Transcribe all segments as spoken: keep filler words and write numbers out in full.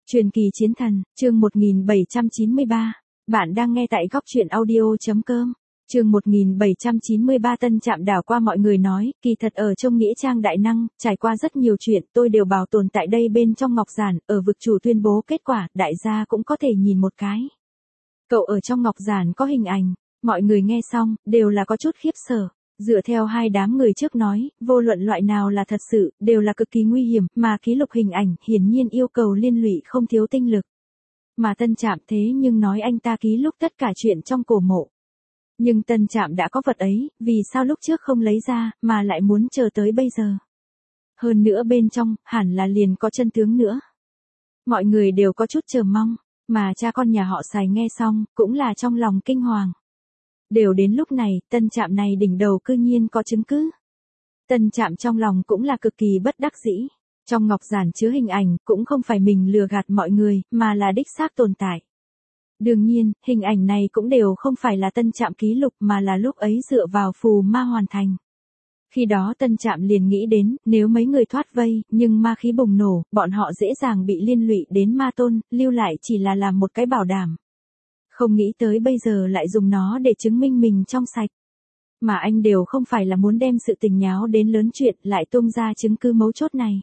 Truyền kỳ chiến thần, chương một nghìn bảy trăm chín mươi ba. Bạn đang nghe tại góc truyện audio.com. Chương một nghìn bảy trăm chín mươi ba. Tân Trạm đảo qua mọi người nói, kỳ thật ở trong nghĩa trang đại năng, trải qua rất nhiều chuyện, tôi đều bảo tồn tại đây bên trong ngọc giản, ở vực chủ tuyên bố kết quả, đại gia cũng có thể nhìn một cái. Cậu ở trong ngọc giản có hình ảnh, mọi người nghe xong, đều là có chút khiếp sợ. Dựa theo hai đám người trước nói, vô luận loại nào là thật sự, đều là cực kỳ nguy hiểm, mà ký lục hình ảnh, hiển nhiên yêu cầu liên lụy không thiếu tinh lực. Mà Tân Trạm thế nhưng nói anh ta ký lục tất cả chuyện trong cổ mộ. Nhưng Tân Trạm đã có vật ấy, vì sao lúc trước không lấy ra, mà lại muốn chờ tới bây giờ. Hơn nữa bên trong, hẳn là liền có chân tướng nữa. Mọi người đều có chút chờ mong, mà cha con nhà họ Sài nghe xong, cũng là trong lòng kinh hoàng. Đều đến lúc này, Tân Trạm này đỉnh đầu cư nhiên có chứng cứ. Tân Trạm trong lòng cũng là cực kỳ bất đắc dĩ. Trong ngọc giản chứa hình ảnh, cũng không phải mình lừa gạt mọi người, mà là đích xác tồn tại. Đương nhiên, hình ảnh này cũng đều không phải là Tân Trạm ký lục mà là lúc ấy dựa vào phù ma hoàn thành. Khi đó Tân Trạm liền nghĩ đến, nếu mấy người thoát vây, nhưng ma khí bùng nổ, bọn họ dễ dàng bị liên lụy đến ma tôn, lưu lại chỉ là làm một cái bảo đảm. Không nghĩ tới bây giờ lại dùng nó để chứng minh mình trong sạch. Mà anh đều không phải là muốn đem sự tình nháo đến lớn chuyện lại tung ra chứng cứ mấu chốt này.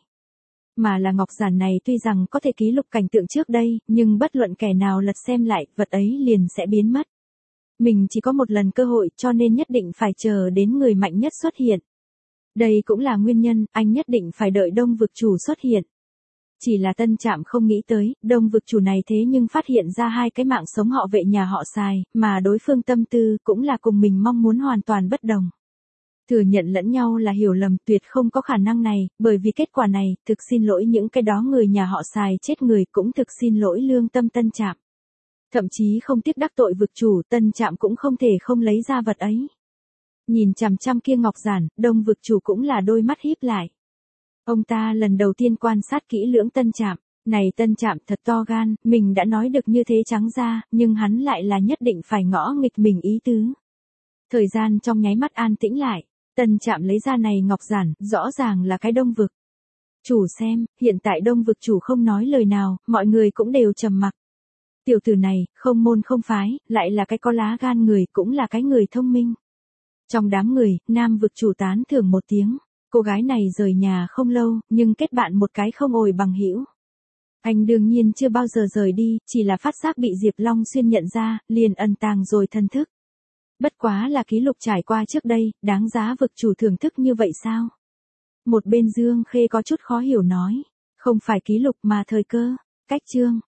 Mà là ngọc giản này tuy rằng có thể ký lục cảnh tượng trước đây, nhưng bất luận kẻ nào lật xem lại, vật ấy liền sẽ biến mất. Mình chỉ có một lần cơ hội cho nên nhất định phải chờ đến người mạnh nhất xuất hiện. Đây cũng là nguyên nhân, anh nhất định phải đợi Đông vực chủ xuất hiện. Chỉ là Tân Trạm không nghĩ tới, Đông vực chủ này thế nhưng phát hiện ra hai cái mạng sống họ vệ nhà họ Sài, mà đối phương tâm tư cũng là cùng mình mong muốn hoàn toàn bất đồng. Thừa nhận lẫn nhau là hiểu lầm, tuyệt không có khả năng này, bởi vì kết quả này, thực xin lỗi những cái đó người nhà họ Sài chết người, cũng thực xin lỗi lương tâm Tân Trạm. Thậm chí không tiếc đắc tội vực chủ, Tân Trạm cũng không thể không lấy ra vật ấy. Nhìn chằm chằm kia ngọc giản, Đông vực chủ cũng là đôi mắt híp lại. Ông ta lần đầu tiên quan sát kỹ lưỡng Tân Trạm, này Tân Trạm thật to gan, mình đã nói được như thế trắng ra, nhưng hắn lại là nhất định phải ngõ nghịch mình ý tứ. Thời gian trong nháy mắt an tĩnh lại, Tân Trạm lấy ra này ngọc giản, rõ ràng là cái Đông vực. Chủ xem, hiện tại Đông vực chủ không nói lời nào, mọi người cũng đều trầm mặc. Tiểu tử này, không môn không phái, lại là cái có lá gan người, cũng là cái người thông minh. Trong đám người, Nam vực chủ tán thưởng một tiếng. Cô gái này rời nhà không lâu, nhưng kết bạn một cái không ồi bằng hữu. Anh đương nhiên chưa bao giờ rời đi, chỉ là phát giác bị Diệp Long Xuyên nhận ra, liền ẩn tàng rồi thân thức. Bất quá là ký lục trải qua trước đây, đáng giá vực chủ thưởng thức như vậy sao? Một bên Dương Khê có chút khó hiểu nói, không phải ký lục mà thời cơ. Cách chương,